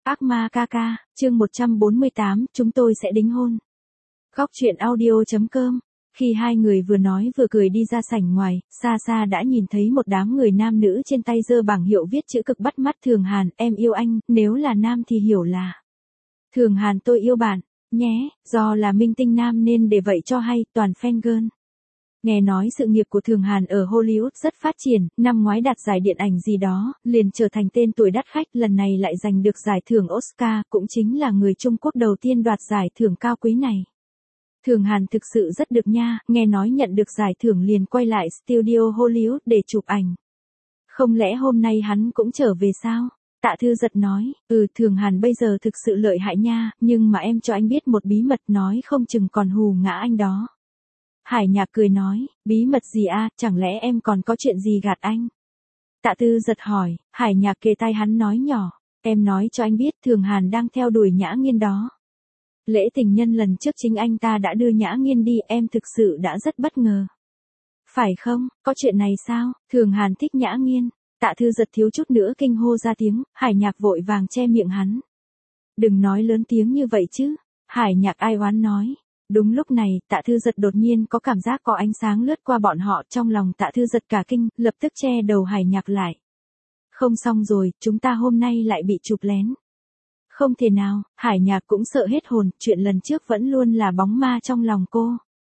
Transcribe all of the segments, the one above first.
Ác ma ca ca, chương 148, chúng tôi sẽ đính hôn. Góc truyện audio.com. Khi hai người vừa nói vừa cười đi ra sảnh ngoài, xa xa đã nhìn thấy một đám người nam nữ trên tay giơ bảng hiệu viết chữ cực bắt mắt. Thường Hàn, em yêu anh, nếu là nam thì hiểu là Thường Hàn tôi yêu bạn, nhé, do là minh tinh nam nên để vậy cho hay, toàn fan girl. Nghe nói sự nghiệp của Thường Hàn ở Hollywood rất phát triển, năm ngoái đạt giải điện ảnh gì đó, liền trở thành tên tuổi đắt khách, lần này lại giành được giải thưởng Oscar, cũng chính là người Trung Quốc đầu tiên đoạt giải thưởng cao quý này. Thường Hàn thực sự rất được nha, nghe nói nhận được giải thưởng liền quay lại studio Hollywood để chụp ảnh. Không lẽ hôm nay hắn cũng trở về sao? Tạ Thư Giật nói, Thường Hàn bây giờ thực sự lợi hại nha, nhưng mà em cho anh biết một bí mật, nói không chừng còn hù ngã anh đó. Hải Nhạc cười nói, bí mật gì a, chẳng lẽ em còn có chuyện gì gạt anh? Tạ Thư Giật hỏi, Hải Nhạc kề tai hắn nói nhỏ, em nói cho anh biết Thường Hàn đang theo đuổi Nhã Nghiên đó. Lễ tình nhân lần trước chính anh ta đã đưa Nhã Nghiên đi, em thực sự đã rất bất ngờ. Phải không, có chuyện này sao? Thường Hàn thích Nhã Nghiên. Tạ Thư Giật thiếu chút nữa kinh hô ra tiếng, Hải Nhạc vội vàng che miệng hắn. Đừng nói lớn tiếng như vậy chứ. Hải Nhạc ai oán nói. Đúng lúc này, Tạ Thư Giật đột nhiên có cảm giác có ánh sáng lướt qua bọn họ, trong lòng Tạ Thư Giật cả kinh, lập tức che đầu Hải Nhạc lại. Không xong rồi, chúng ta hôm nay lại bị chụp lén. Không thể nào, Hải Nhạc cũng sợ hết hồn, chuyện lần trước vẫn luôn là bóng ma trong lòng cô.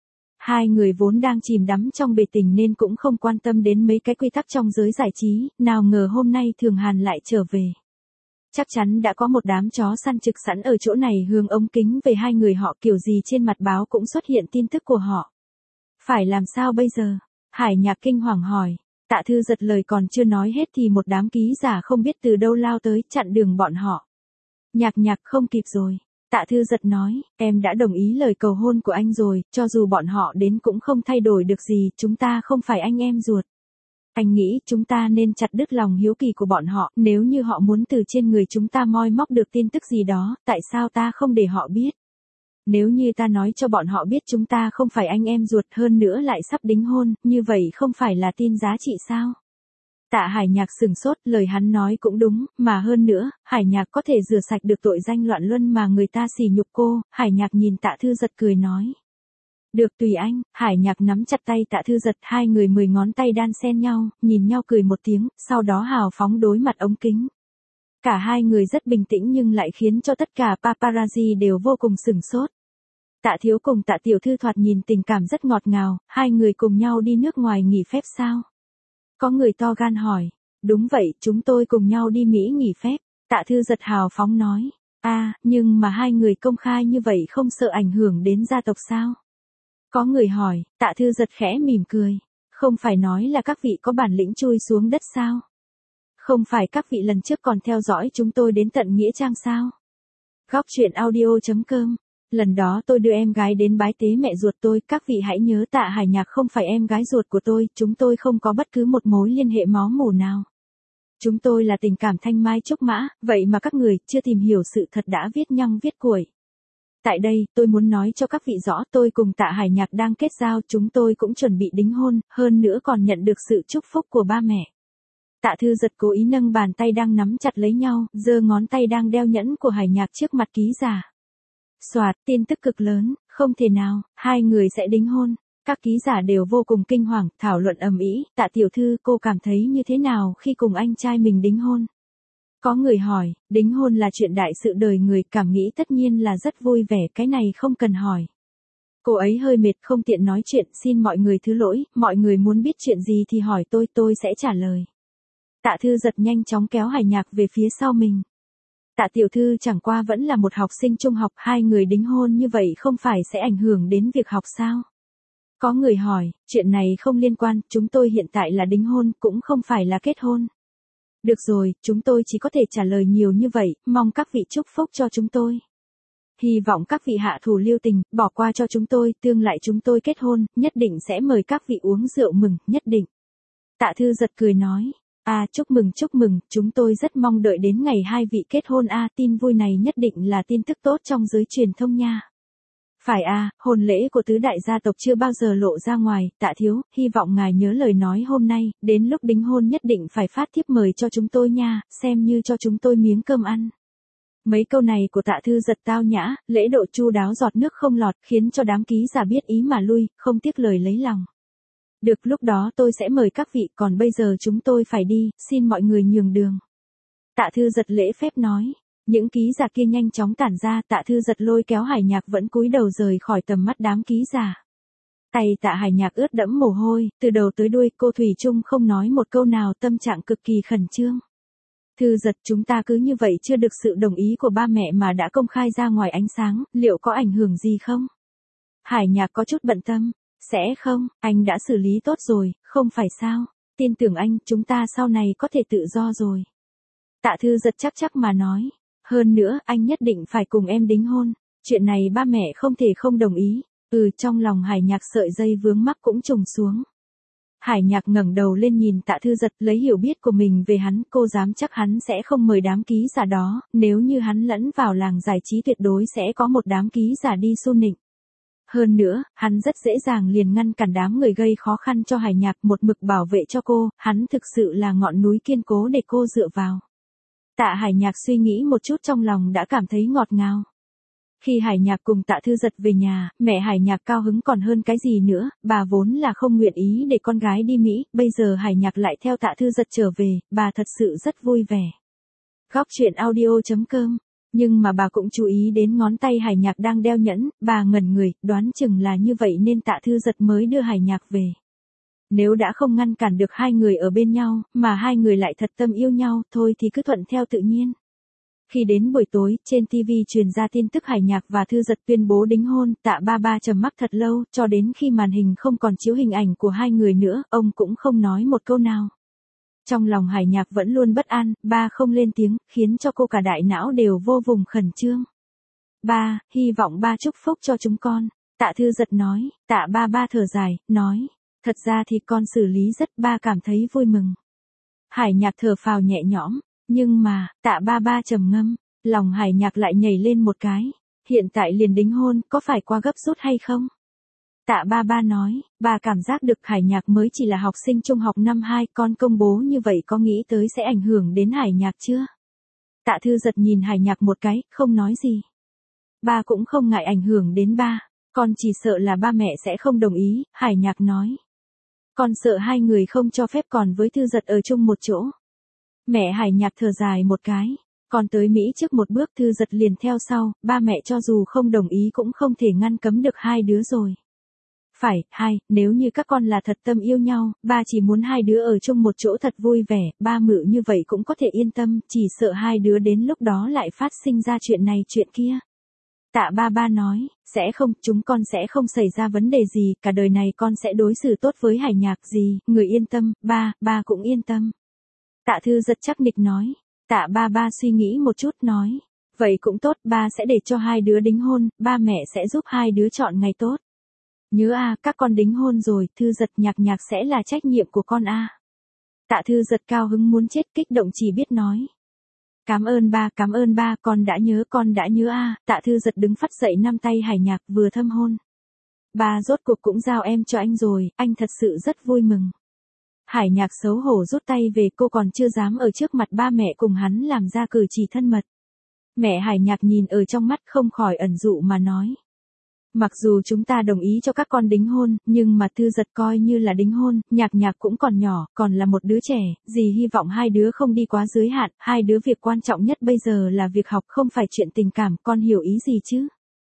Hai người vốn đang chìm đắm trong bể tình nên cũng không quan tâm đến mấy cái quy tắc trong giới giải trí, nào ngờ hôm nay Thường Hàn lại trở về. Chắc chắn đã có một đám chó săn trực sẵn ở chỗ này hướng ống kính về hai người họ, kiểu gì trên mặt báo cũng xuất hiện tin tức của họ. Phải làm sao bây giờ? Hải Nhạc kinh hoàng hỏi. Tạ Thư Giật lời còn chưa nói hết thì một đám ký giả không biết từ đâu lao tới, chặn đường bọn họ. Nhạc không kịp rồi. Tạ Thư Giật nói, em đã đồng ý lời cầu hôn của anh rồi, cho dù bọn họ đến cũng không thay đổi được gì, chúng ta không phải anh em ruột. Anh nghĩ chúng ta nên chặt đứt lòng hiếu kỳ của bọn họ, nếu như họ muốn từ trên người chúng ta moi móc được tin tức gì đó, tại sao ta không để họ biết? Nếu như ta nói cho bọn họ biết chúng ta không phải anh em ruột, hơn nữa lại sắp đính hôn, như vậy không phải là tin giá trị sao? Tạ Hải Nhạc sửng sốt, lời hắn nói cũng đúng, mà hơn nữa, Hải Nhạc có thể rửa sạch được tội danh loạn luân mà người ta sỉ nhục cô. Hải Nhạc nhìn Tạ Thư Giật cười nói. Được tùy anh. Hải Nhạc nắm chặt tay Tạ Thư Giật, hai người 10 ngón tay đan xen nhau, nhìn nhau cười một tiếng, sau đó hào phóng đối mặt ống kính. Cả hai người rất bình tĩnh nhưng lại khiến cho tất cả paparazzi đều vô cùng sửng sốt. Tạ Thiếu cùng Tạ Tiểu Thư thoạt nhìn tình cảm rất ngọt ngào, hai người cùng nhau đi nước ngoài nghỉ phép sao? Có người to gan hỏi. Đúng vậy, chúng tôi cùng nhau đi Mỹ nghỉ phép. Tạ Thư Giật hào phóng nói. Nhưng mà hai người công khai như vậy không sợ ảnh hưởng đến gia tộc sao? Có người hỏi, Tạ Thư Giật khẽ mỉm cười. Không phải nói là các vị có bản lĩnh chui xuống đất sao? Không phải các vị lần trước còn theo dõi chúng tôi đến tận Nghĩa Trang sao? Góc truyện audio.com. Lần đó tôi đưa em gái đến bái tế mẹ ruột tôi, các vị hãy nhớ Tạ Hải Nhạc không phải em gái ruột của tôi, chúng tôi không có bất cứ một mối liên hệ máu mủ nào. Chúng tôi là tình cảm thanh mai trúc mã, vậy mà các người chưa tìm hiểu sự thật đã viết nhăng viết cuội. Tại đây, tôi muốn nói cho các vị rõ, tôi cùng Tạ Hải Nhạc đang kết giao, chúng tôi cũng chuẩn bị đính hôn, hơn nữa còn nhận được sự chúc phúc của ba mẹ. Tạ Thư Giật cố ý nâng bàn tay đang nắm chặt lấy nhau, giơ ngón tay đang đeo nhẫn của Hải Nhạc trước mặt ký giả. Soạt, tin tức cực lớn, không thể nào, hai người sẽ đính hôn. Các ký giả đều vô cùng kinh hoàng, thảo luận ầm ĩ. Tạ Tiểu Thư, cô cảm thấy như thế nào khi cùng anh trai mình đính hôn? Có người hỏi, đính hôn là chuyện đại sự đời người, cảm nghĩ tất nhiên là rất vui vẻ, cái này không cần hỏi. Cô ấy hơi mệt không tiện nói chuyện, xin mọi người thứ lỗi, mọi người muốn biết chuyện gì thì hỏi tôi sẽ trả lời. Tạ Thư Giật nhanh chóng kéo Hải Nhạc về phía sau mình. Tạ Tiểu Thư chẳng qua vẫn là một học sinh trung học, hai người đính hôn như vậy không phải sẽ ảnh hưởng đến việc học sao? Có người hỏi, chuyện này không liên quan, chúng tôi hiện tại là đính hôn, cũng không phải là kết hôn. Được rồi, chúng tôi chỉ có thể trả lời nhiều như vậy, mong các vị chúc phúc cho chúng tôi. Hy vọng các vị hạ thủ lưu tình, bỏ qua cho chúng tôi, tương lai chúng tôi kết hôn, nhất định sẽ mời các vị uống rượu mừng, nhất định. Tạ Thư Giật cười nói. Chúc mừng, chúng tôi rất mong đợi đến ngày hai vị kết hôn tin vui này nhất định là tin tức tốt trong giới truyền thông nha. Phải hôn lễ của tứ đại gia tộc chưa bao giờ lộ ra ngoài, Tạ Thiếu, hy vọng ngài nhớ lời nói hôm nay, đến lúc đính hôn nhất định phải phát thiếp mời cho chúng tôi nha, xem như cho chúng tôi miếng cơm ăn. Mấy câu này của Tạ Thư Giật tao nhã, lễ độ chu đáo giọt nước không lọt, khiến cho đám ký giả biết ý mà lui, không tiếc lời lấy lòng. Được, lúc đó tôi sẽ mời các vị, còn bây giờ chúng tôi phải đi, xin mọi người nhường đường. Tạ Thư Giật lễ phép nói. Những ký giả kia nhanh chóng tản ra, Tạ Thư Giật lôi kéo Hải Nhạc vẫn cúi đầu rời khỏi tầm mắt đám ký giả. Tay Tạ Hải Nhạc ướt đẫm mồ hôi, từ đầu tới đuôi cô thủy chung không nói một câu nào, tâm trạng cực kỳ khẩn trương. Thư Giật, chúng ta cứ như vậy chưa được sự đồng ý của ba mẹ mà đã công khai ra ngoài ánh sáng, liệu có ảnh hưởng gì không? Hải Nhạc có chút bận tâm. Sẽ không, anh đã xử lý tốt rồi, không phải sao? Tin tưởng anh, chúng ta sau này có thể tự do rồi. Tạ Thư Giật chắc mà nói. Hơn nữa, anh nhất định phải cùng em đính hôn. Chuyện này ba mẹ không thể không đồng ý. Trong lòng Hải Nhạc sợi dây vướng mắc cũng trùng xuống. Hải Nhạc ngẩng đầu lên nhìn Tạ Thư Giật, lấy hiểu biết của mình về hắn, cô dám chắc hắn sẽ không mời đám ký giả đó, nếu như hắn lẫn vào làng giải trí tuyệt đối sẽ có một đám ký giả đi xu nịnh. Hơn nữa, hắn rất dễ dàng liền ngăn cản đám người gây khó khăn cho Hải Nhạc, một mực bảo vệ cho cô, hắn thực sự là ngọn núi kiên cố để cô dựa vào. Tạ Hải Nhạc suy nghĩ một chút trong lòng đã cảm thấy ngọt ngào. Khi Hải Nhạc cùng Tạ Thư Giật về nhà, mẹ Hải Nhạc cao hứng còn hơn cái gì nữa, bà vốn là không nguyện ý để con gái đi Mỹ, bây giờ Hải Nhạc lại theo Tạ Thư Giật trở về, bà thật sự rất vui vẻ. Góc truyện audio.com. Nhưng mà bà cũng chú ý đến ngón tay Hải Nhạc đang đeo nhẫn, bà ngẩn người, đoán chừng là như vậy nên Tạ Thư Giật mới đưa Hải Nhạc về. Nếu đã không ngăn cản được hai người ở bên nhau, mà hai người lại thật tâm yêu nhau, thôi thì cứ thuận theo tự nhiên. Khi đến buổi tối, trên TV truyền ra tin tức Hải Nhạc và Thư Giật tuyên bố đính hôn, Tạ Ba Ba trầm mặc thật lâu, cho đến khi màn hình không còn chiếu hình ảnh của hai người nữa, ông cũng không nói một câu nào. Trong lòng Hải Nhạc vẫn luôn bất an, ba không lên tiếng, khiến cho cô cả đại não đều vô vùng khẩn trương. Ba, hy vọng ba chúc phúc cho chúng con. Tạ Thư Giật nói. Tạ Ba Ba thở dài, nói. Thật ra thì con xử lý rất, ba cảm thấy vui mừng. Hải Nhạc thở phào nhẹ nhõm. Nhưng mà, Tạ Ba Ba trầm ngâm. Lòng Hải Nhạc lại nhảy lên một cái. Hiện tại liền đính hôn, có phải qua gấp rút hay không? Tạ Ba Ba nói, bà cảm giác được Hải Nhạc mới chỉ là học sinh trung học năm 2, con công bố như vậy có nghĩ tới sẽ ảnh hưởng đến Hải Nhạc chưa? Tạ Thư Giật nhìn Hải Nhạc một cái, không nói gì. Ba cũng không ngại ảnh hưởng đến ba, con chỉ sợ là ba mẹ sẽ không đồng ý, Hải Nhạc nói. Con sợ hai người không cho phép con với Thư Giật ở chung một chỗ. Mẹ Hải Nhạc thở dài một cái. Con tới Mỹ trước một bước, Thư Giật liền theo sau, ba mẹ cho dù không đồng ý cũng không thể ngăn cấm được hai đứa rồi. Phải, nếu như các con là thật tâm yêu nhau, ba chỉ muốn hai đứa ở chung một chỗ thật vui vẻ, ba mự như vậy cũng có thể yên tâm, chỉ sợ hai đứa đến lúc đó lại phát sinh ra chuyện này chuyện kia. Tạ Ba Ba nói, sẽ không, chúng con sẽ không xảy ra vấn đề gì, cả đời này con sẽ đối xử tốt với Hải Nhạc gì, người yên tâm, ba cũng yên tâm. Tạ Thư Giật chắc nịch nói. Tạ Ba Ba suy nghĩ một chút nói, vậy cũng tốt, ba sẽ để cho hai đứa đính hôn, ba mẹ sẽ giúp hai đứa chọn ngày tốt. Nhớ các con đính hôn rồi, Thư Giật, Nhạc sẽ là trách nhiệm của con Tạ Thư Giật cao hứng muốn chết, kích động chỉ biết nói. Cảm ơn ba, con đã nhớ Tạ Thư Giật đứng phắt dậy nắm tay Hải Nhạc vừa thâm hôn. Ba rốt cuộc cũng giao em cho anh rồi, anh thật sự rất vui mừng. Hải Nhạc xấu hổ rút tay về, cô còn chưa dám ở trước mặt ba mẹ cùng hắn làm ra cử chỉ thân mật. Mẹ Hải Nhạc nhìn ở trong mắt không khỏi ẩn dụ mà nói. Mặc dù chúng ta đồng ý cho các con đính hôn, nhưng mà Thư Giật coi như là đính hôn, Nhạc cũng còn nhỏ, còn là một đứa trẻ, dì hy vọng hai đứa không đi quá giới hạn, hai đứa việc quan trọng nhất bây giờ là việc học, không phải chuyện tình cảm, con hiểu ý gì chứ?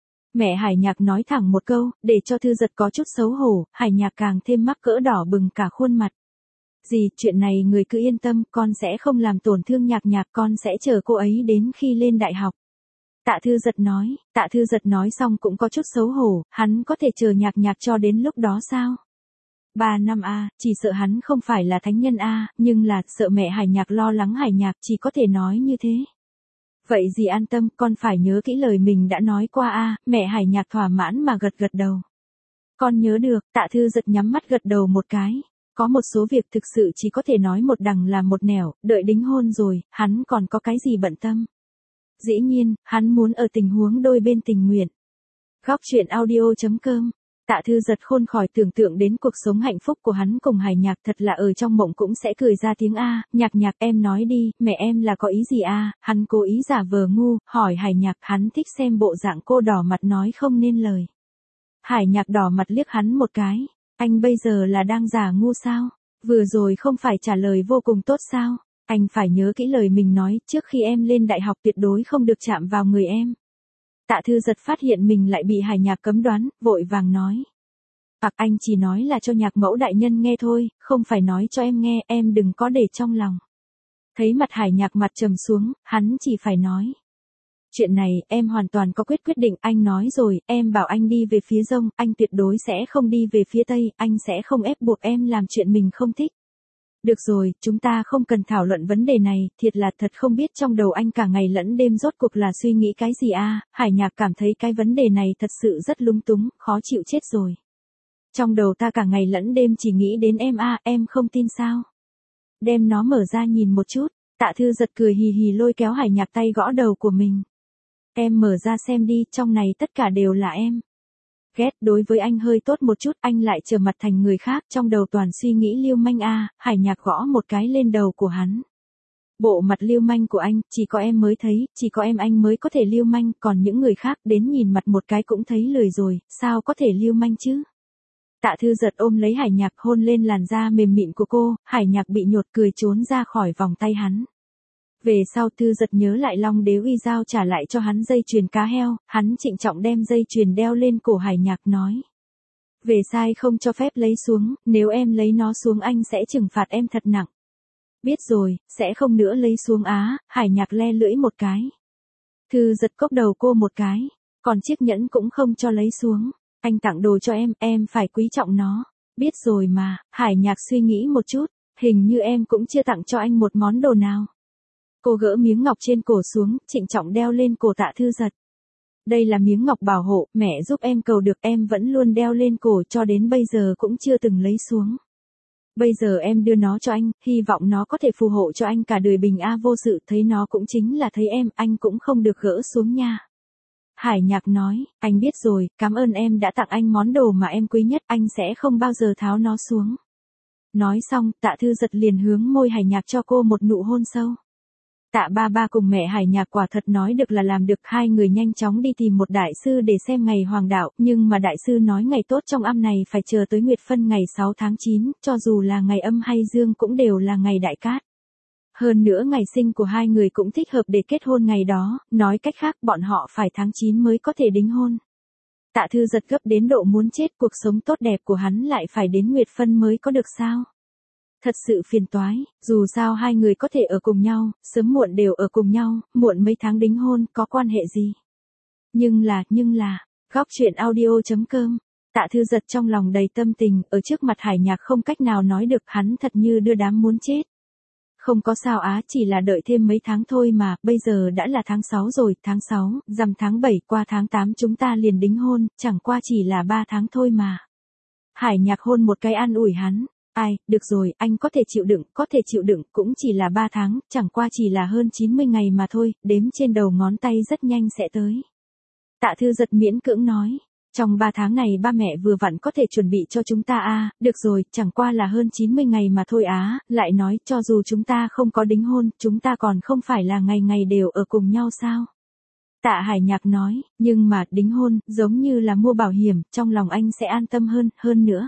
Mẹ Hải Nhạc nói thẳng một câu, để cho Thư Giật có chút xấu hổ, Hải Nhạc càng thêm mắc cỡ đỏ bừng cả khuôn mặt. Dì, chuyện này người cứ yên tâm, con sẽ không làm tổn thương Nhạc, con sẽ chờ cô ấy đến khi lên đại học. Tạ Thư Giật nói xong cũng có chút xấu hổ, hắn có thể chờ Nhạc cho đến lúc đó sao? 3 năm chỉ sợ hắn không phải là thánh nhân nhưng là sợ mẹ Hải Nhạc lo lắng Hải Nhạc, chỉ có thể nói như thế. Vậy dì an tâm, con phải nhớ kỹ lời mình đã nói qua mẹ Hải Nhạc thỏa mãn mà gật đầu. Con nhớ được, Tạ Thư Giật nhắm mắt gật đầu một cái. Có một số việc thực sự chỉ có thể nói một đằng làm một nẻo, đợi đính hôn rồi, hắn còn có cái gì bận tâm. Dĩ nhiên, hắn muốn ở tình huống đôi bên tình nguyện. Góc truyện audio.com Tạ Thư Giật khôn khỏi tưởng tượng đến cuộc sống hạnh phúc của hắn cùng Hải Nhạc, thật là ở trong mộng cũng sẽ cười ra tiếng a. Nhạc Nhạc em nói đi, mẹ em là có ý gì a? Hắn cố ý giả vờ ngu, hỏi Hải Nhạc, hắn thích xem bộ dạng cô đỏ mặt nói không nên lời. Hải Nhạc đỏ mặt liếc hắn một cái, anh bây giờ là đang giả ngu sao? Vừa rồi không phải trả lời vô cùng tốt sao? Anh phải nhớ kỹ lời mình nói, trước khi em lên đại học tuyệt đối không được chạm vào người em. Tạ Thư Giật phát hiện mình lại bị Hải Nhạc cấm đoán, vội vàng nói. Anh chỉ nói là cho Nhạc mẫu đại nhân nghe thôi, không phải nói cho em nghe, em đừng có để trong lòng. Thấy mặt Hải Nhạc mặt trầm xuống, hắn chỉ phải nói. Chuyện này, em hoàn toàn có quyết định, anh nói rồi, em bảo anh đi về phía Đông, anh tuyệt đối sẽ không đi về phía Tây, anh sẽ không ép buộc em làm chuyện mình không thích. Được rồi, chúng ta không cần thảo luận vấn đề này, thiệt là thật không biết trong đầu anh cả ngày lẫn đêm rốt cuộc là suy nghĩ cái gì a. Hải Nhạc cảm thấy cái vấn đề này thật sự rất lung túng, khó chịu chết rồi. Trong đầu ta cả ngày lẫn đêm chỉ nghĩ đến em a, em không tin sao? Đem nó mở ra nhìn một chút, Tạ Thư Giật cười hì hì lôi kéo Hải Nhạc tay gõ đầu của mình. Em mở ra xem đi, trong này tất cả đều là em. Ghét, đối với anh hơi tốt một chút, anh lại trở mặt thành người khác, trong đầu toàn suy nghĩ lưu manh a. Hải Nhạc gõ một cái lên đầu của hắn. Bộ mặt lưu manh của anh, chỉ có em mới thấy, chỉ có em anh mới có thể lưu manh, còn những người khác đến nhìn mặt một cái cũng thấy lười rồi, sao có thể lưu manh chứ? Tạ Thư Giật ôm lấy Hải Nhạc hôn lên làn da mềm mịn của cô, Hải Nhạc bị nhột cười trốn ra khỏi vòng tay hắn. Về sau Thư Giật nhớ lại Long Đế uy giao trả lại cho hắn dây chuyền cá heo, hắn trịnh trọng đem dây chuyền đeo lên cổ Hải Nhạc nói. Về sai không cho phép lấy xuống, nếu em lấy nó xuống anh sẽ trừng phạt em thật nặng. Biết rồi, sẽ không nữa lấy xuống á. Hải Nhạc le lưỡi một cái. Thư Giật cốc đầu cô một cái, còn chiếc nhẫn cũng không cho lấy xuống. Anh tặng đồ cho em phải quý trọng nó. Biết rồi mà. Hải Nhạc suy nghĩ một chút, hình như em cũng chưa tặng cho anh một món đồ nào. Cô gỡ miếng ngọc trên cổ xuống, trịnh trọng đeo lên cổ Tạ Thư Giật. Đây là miếng ngọc bảo hộ, mẹ giúp em cầu được, em vẫn luôn đeo lên cổ cho đến bây giờ cũng chưa từng lấy xuống. Bây giờ em đưa nó cho anh, hy vọng nó có thể phù hộ cho anh cả đời bình a vô sự, thấy nó cũng chính là thấy em, anh cũng không được gỡ xuống nha. Hải Nhạc nói, anh biết rồi, cảm ơn em đã tặng anh món đồ mà em quý nhất, anh sẽ không bao giờ tháo nó xuống. Nói xong, Tạ Thư Giật liền hướng môi Hải Nhạc cho cô một nụ hôn sâu. Tạ ba cùng mẹ Hải Nhạc quả thật nói được là làm được, hai người nhanh chóng đi tìm một đại sư để xem ngày hoàng đạo, nhưng mà đại sư nói ngày tốt trong âm này phải chờ tới Nguyệt Phân ngày 6 tháng 9, cho dù là ngày âm hay dương cũng đều là ngày đại cát. Hơn nữa ngày sinh của hai người cũng thích hợp để kết hôn ngày đó, nói cách khác bọn họ phải tháng 9 mới có thể đính hôn. Tạ Thư Giật gấp đến độ muốn chết, cuộc sống tốt đẹp của hắn lại phải đến Nguyệt Phân mới có được sao? Thật sự phiền toái, dù sao hai người có thể ở cùng nhau, sớm muộn đều ở cùng nhau, muộn mấy tháng đính hôn, có quan hệ gì? Nhưng là, góc chuyện audio.com, Tạ Thư Giật trong lòng đầy tâm tình, ở trước mặt Hải Nhạc không cách nào nói được, hắn thật như đưa đám muốn chết. Không có sao á, chỉ là đợi thêm mấy tháng thôi mà, bây giờ đã là tháng 6 rồi, tháng 6, rằm tháng 7 qua tháng 8 chúng ta liền đính hôn, chẳng qua chỉ là 3 tháng thôi mà. Hải Nhạc hôn một cái an ủi hắn. Ai, được rồi, anh có thể chịu đựng, cũng chỉ là 3 tháng, chẳng qua chỉ là hơn 90 ngày mà thôi, đếm trên đầu ngón tay rất nhanh sẽ tới. Tạ Thư Giật miễn cưỡng nói, trong 3 tháng này ba mẹ vừa vặn có thể chuẩn bị cho chúng ta a. Được rồi, chẳng qua là hơn 90 ngày mà thôi á, lại nói cho dù chúng ta không có đính hôn, chúng ta còn không phải là ngày ngày đều ở cùng nhau sao? Tạ Hải Nhạc nói, nhưng mà đính hôn, giống như là mua bảo hiểm, trong lòng anh sẽ an tâm hơn nữa.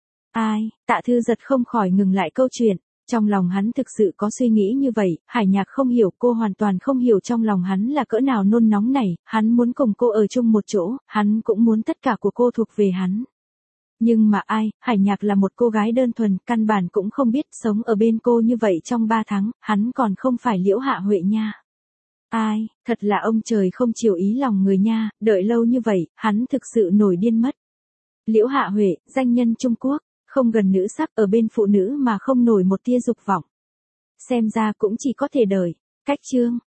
Ai, Tạ Thư Giật không khỏi ngừng lại câu chuyện, trong lòng hắn thực sự có suy nghĩ như vậy, Hải Nhạc không hiểu, cô hoàn toàn không hiểu trong lòng hắn là cỡ nào nôn nóng này, hắn muốn cùng cô ở chung một chỗ, hắn cũng muốn tất cả của cô thuộc về hắn. Nhưng mà ai, Hải Nhạc là một cô gái đơn thuần, căn bản cũng không biết sống ở bên cô như vậy trong 3 tháng, hắn còn không phải Liễu Hạ Huệ nha. Ai, thật là ông trời không chiều ý lòng người nha, đợi lâu như vậy, hắn thực sự nổi điên mất. Liễu Hạ Huệ, danh nhân Trung Quốc. Không gần nữ sắc, ở bên phụ nữ mà không nổi một tia dục vọng. Xem ra cũng chỉ có thể đợi. Cách chương.